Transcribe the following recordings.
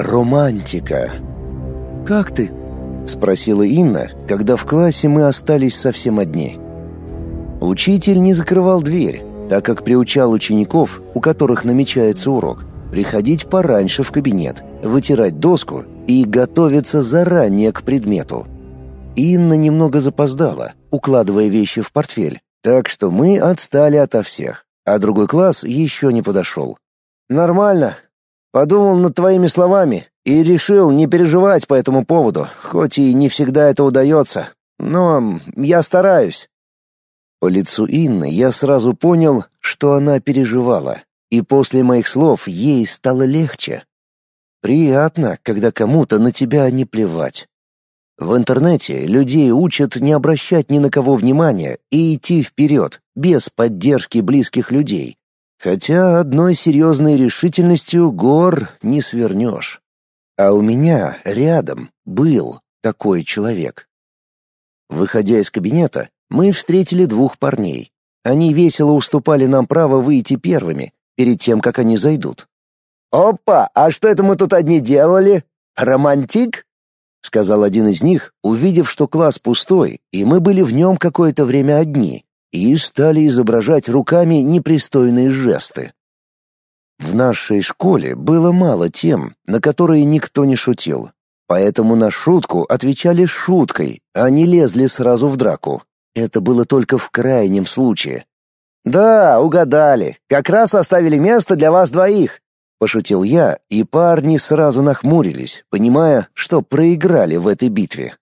Романтика. «Как ты?» — спросила Инна, когда в классе мы остались совсем одни. Учитель не закрывал дверь, так как приучал учеников, у которых намечается урок, приходить пораньше в кабинет, вытирать доску и готовиться заранее к предмету. Инна немного запоздала, укладывая вещи в портфель, так что мы отстали ото всех, а другой класс еще не подошел. «Нормально. Подумал над твоими словами и решил не переживать по этому поводу, хоть и не всегда это удается. Но я стараюсь». По лицу Инны я сразу понял, что она переживала, и после моих слов ей стало легче. Приятно, когда кому-то на тебя не плевать. В интернете людей учат не обращать ни на кого внимания и идти вперед, без поддержки близких людей. Хотя одной серьезной решительностью гор не свернешь. А у меня рядом был такой человек. Выходя из кабинета, мы встретили двух парней. Они весело уступали нам право выйти первыми, перед тем, как они зайдут. «Опа, а что это мы тут одни делали? Романтик?» — сказал один из них, увидев, что класс пустой, и мы были в нем какое-то время одни, и стали изображать руками непристойные жесты. В нашей школе было мало тем, на которые никто не шутил, поэтому на шутку отвечали шуткой, а не лезли сразу в драку. Это было только в крайнем случае. «Да, угадали. Как раз оставили место для вас двоих», — пошутил я, и парни сразу нахмурились, понимая, что проиграли в этой битве.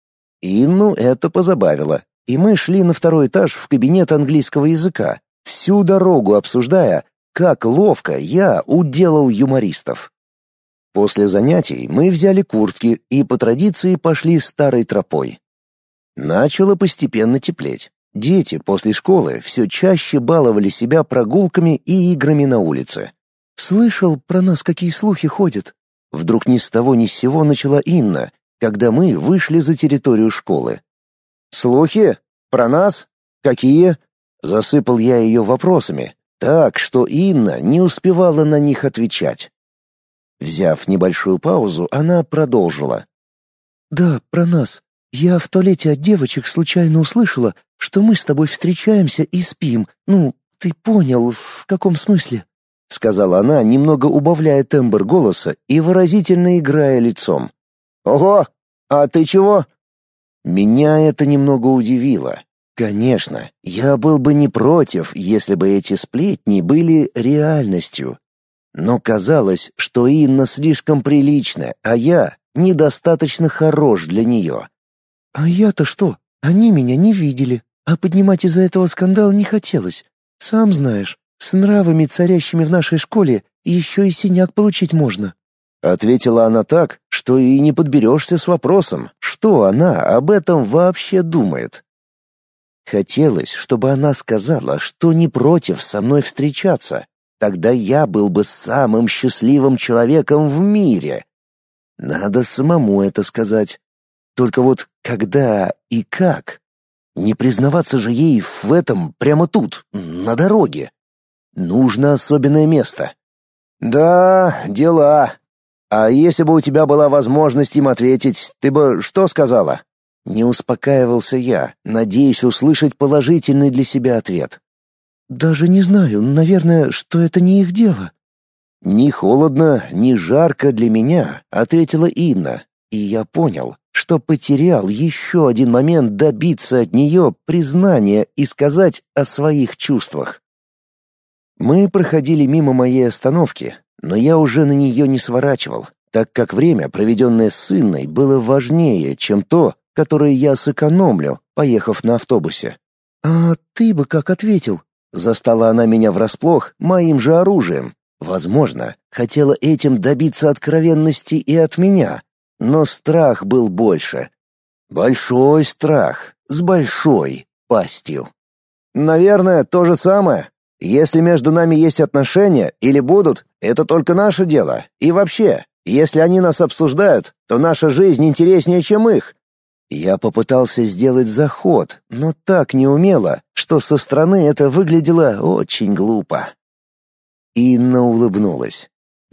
Инну это позабавило, и мы шли на второй этаж в кабинет английского языка, всю дорогу обсуждая, как ловко я уделал юмористов. После занятий мы взяли куртки и по традиции пошли старой тропой. Начало постепенно теплеть. Дети после школы все чаще баловали себя прогулками и играми на улице. «Слышал, про нас какие слухи ходят?» Вдруг ни с того ни с сего начала Инна, когда мы вышли за территорию школы. «Слухи? Про нас? Какие?» Засыпал я ее вопросами, так что Инна не успевала на них отвечать. Взяв небольшую паузу, она продолжила. «Да, про нас. Я в туалете от девочек случайно услышала, что мы с тобой встречаемся и спим. Ну, ты понял, в каком смысле?» — сказала она, немного убавляя тембр голоса и выразительно играя лицом. «Ого! А ты чего?» Меня это немного удивило. Конечно, я был бы не против, если бы эти сплетни были реальностью. Но казалось, что Инна слишком приличная, а я недостаточно хорош для нее. «А я-то что? Они меня не видели, а поднимать из-за этого скандал не хотелось. Сам знаешь, с нравами, царящими в нашей школе, еще и синяк получить можно». Ответила она так, что и не подберешься с вопросом, что она об этом вообще думает. Хотелось, чтобы она сказала, что не против со мной встречаться. Тогда я был бы самым счастливым человеком в мире. Надо самому это сказать. Только вот когда и как? Не признаваться же ей в этом прямо тут, на дороге. Нужно особенное место. «Да, дела. А если бы у тебя была возможность им ответить, ты бы что сказала?» Не успокаивался я, надеясь услышать положительный для себя ответ. «Даже не знаю, наверное, что это не их дело». «Ни холодно, ни жарко для меня», — ответила Инна, и я понял, что потерял еще один момент добиться от нее признания и сказать о своих чувствах. Мы проходили мимо моей остановки, но я уже на нее не сворачивал, так как время, проведенное с Инной, было важнее, чем то, которое я сэкономлю, поехав на автобусе. «А ты бы как ответил?» Застала она меня врасплох моим же оружием. Возможно, хотела этим добиться откровенности и от меня, но страх был больше. Большой страх, с большой пастью. «Наверное, то же самое. Если между нами есть отношения или будут, это только наше дело. И вообще, если они нас обсуждают, то наша жизнь интереснее, чем их». Я попытался сделать заход, но так неумело, что со стороны это выглядело очень глупо. Инна улыбнулась.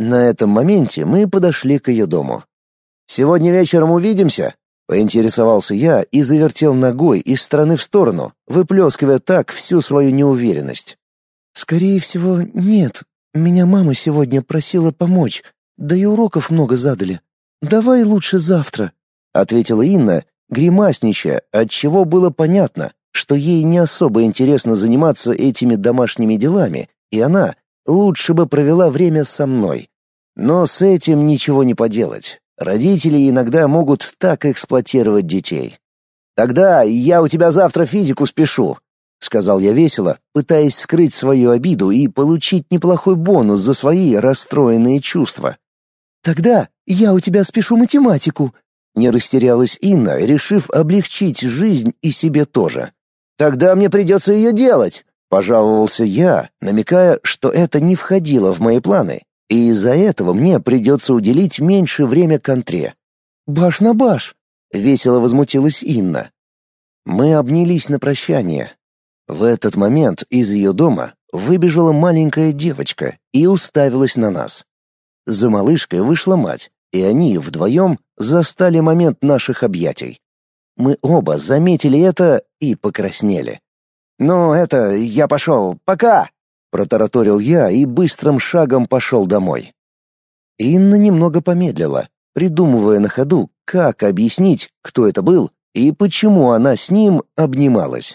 На этом моменте мы подошли к ее дому. «Сегодня вечером увидимся?» — поинтересовался я и завертел ногой из стороны в сторону, выплескивая так всю свою неуверенность. «Скорее всего, нет. Меня мама сегодня просила помочь, да и уроков много задали. Давай лучше завтра», — ответила Инна, гримасничая, отчего было понятно, что ей не особо интересно заниматься этими домашними делами, и она лучше бы провела время со мной. Но с этим ничего не поделать. Родители иногда могут так эксплуатировать детей. «Тогда я у тебя завтра физику спешу», — сказал я весело, пытаясь скрыть свою обиду и получить неплохой бонус за свои расстроенные чувства. «Тогда я у тебя спешу математику», — не растерялась Инна, решив облегчить жизнь и себе тоже. «Тогда мне придется ее делать», — пожаловался я, намекая, что это не входило в мои планы, и из-за этого мне придется уделить меньше время контре. «Баш на баш», — весело возмутилась Инна. Мы обнялись на прощание. В этот момент из ее дома выбежала маленькая девочка и уставилась на нас. За малышкой вышла мать, и они вдвоем застали момент наших объятий. Мы оба заметили это и покраснели. «Ну, я пошел. Пока!» — протараторил я и быстрым шагом пошел домой. Инна немного помедлила, придумывая на ходу, как объяснить, кто это был и почему она с ним обнималась.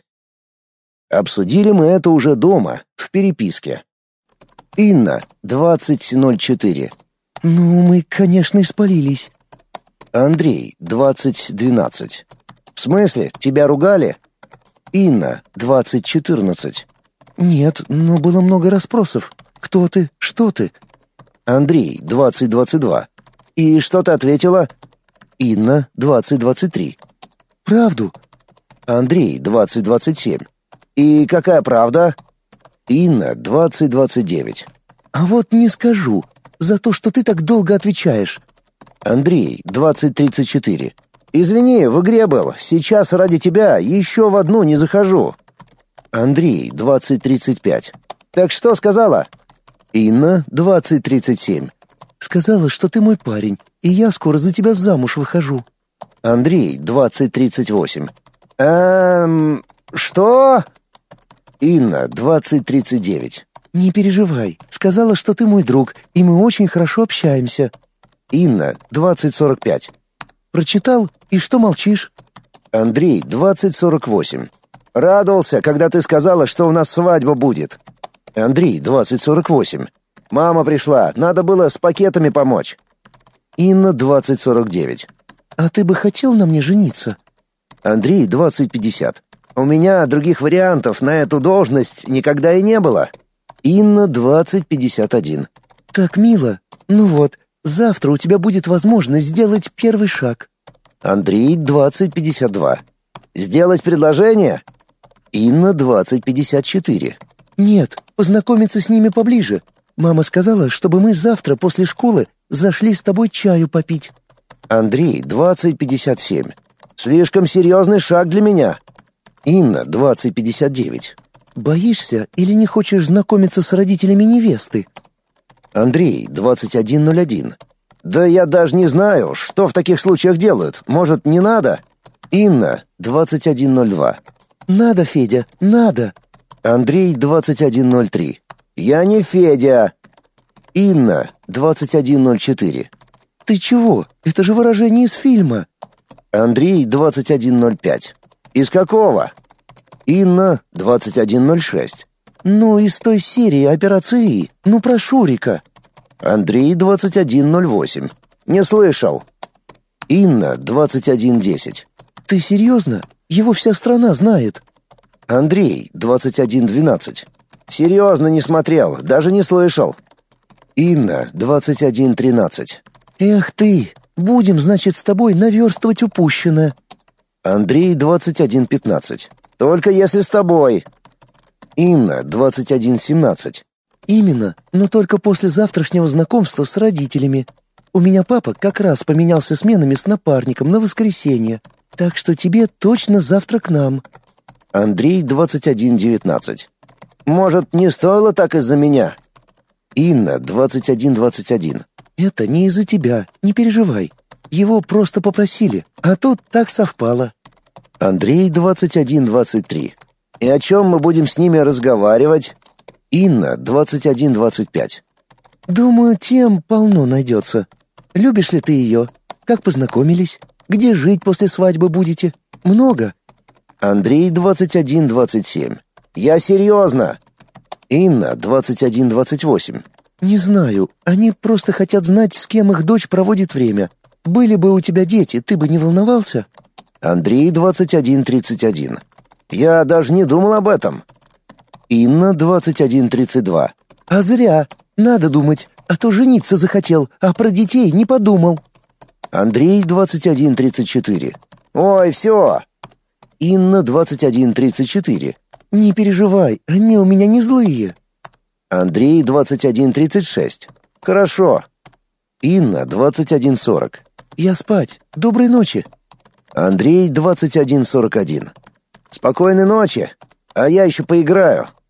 Обсудили мы это уже дома, в переписке. Инна, 20:04. «Ну, мы, конечно, испалились». Андрей, 20:12. «В смысле, тебя ругали?» Инна, 20:14. «Нет, но было много расспросов. Кто ты? Что ты?» Андрей, 20:22. «И что ты ответила?» Инна, 20:23. «Правду». Андрей, 20:27. «И какая правда?» Инна, 20:29. «А вот не скажу. За то, что ты так долго отвечаешь». Андрей, 20:34. «Извини, в игре был. Сейчас ради тебя еще в одну не захожу». Андрей, 20:35. «Так что сказала?» Инна, 20:37. «Сказала, что ты мой парень, и я скоро за тебя замуж выхожу». Андрей, 20:38. Что?» Инна, 20:39. «Не переживай. Сказала, что ты мой друг, и мы очень хорошо общаемся». Инна, 20:45. «Прочитал? И что молчишь?» Андрей, 20:48. «Радовался, когда ты сказала, что у нас свадьба будет». Андрей, 20:48. «Мама пришла, надо было с пакетами помочь». Инна, 20:49. «А ты бы хотел на мне жениться?» Андрей, 20:50. «У меня других вариантов на эту должность никогда и не было». Инна, 20:51. «Так мило. Ну вот, завтра у тебя будет возможность сделать первый шаг». Андрей, 20:52. «Сделать предложение?» Инна, 20:54. «Нет, познакомиться с ними поближе. Мама сказала, чтобы мы завтра после школы зашли с тобой чаю попить». Андрей, 20:57. «Слишком серьезный шаг для меня». Инна, 20:59. «Боишься или не хочешь знакомиться с родителями невесты?» Андрей, 21:01. «Да я даже не знаю, что в таких случаях делают. Может, не надо?» Инна, 21:02. «Надо, Федя, надо». Андрей, 21:03. «Я не Федя». Инна, 21:04. «Ты чего? Это же выражение из фильма». Андрей, 21:05. «Из какого?» Инна, 21:06. «Ну, из той серии операции. Ну, про Шурика». Андрей, 21:08. «Не слышал». Инна, 21:10. «Ты серьезно? Его вся страна знает». Андрей, 21:12. «Серьезно не смотрел, даже не слышал». Инна, 21:13. «Эх ты, будем, значит, с тобой наверстывать упущенное». Андрей, 21:15. «Только если с тобой». Инна, 21:17. «Именно, но только после завтрашнего знакомства с родителями. У меня папа как раз поменялся сменами с напарником на воскресенье, так что тебе точно завтра к нам». Андрей, 21:19. «Может, не стоило так из-за меня?» Инна, 21-21. Это не из-за тебя, не переживай. Его просто попросили, а тут так совпало. Андрей, 21-23. И о чем мы будем с ними разговаривать? Инна, 21-25. Думаю, тем полно найдется. Любишь ли ты ее? Как познакомились? Где жить после свадьбы будете? Много? Андрей, 21-27. Я серьезно. Инна, 21-28. Не знаю, они просто хотят знать, с кем их дочь проводит время. Были бы у тебя дети, ты бы не волновался? Андрей, 21-31. Я даже не думал об этом. Инна, 21-32. А зря. Надо думать, а то жениться захотел, а про детей не подумал. Андрей, 21-34. Ой, все. Инна, 21-34. Не переживай, они у меня не злые. Андрей, 21-36. Хорошо. Инна, 21-40. Я спать. Доброй ночи. Андрей, 21-41. Спокойной ночи. А я еще поиграю.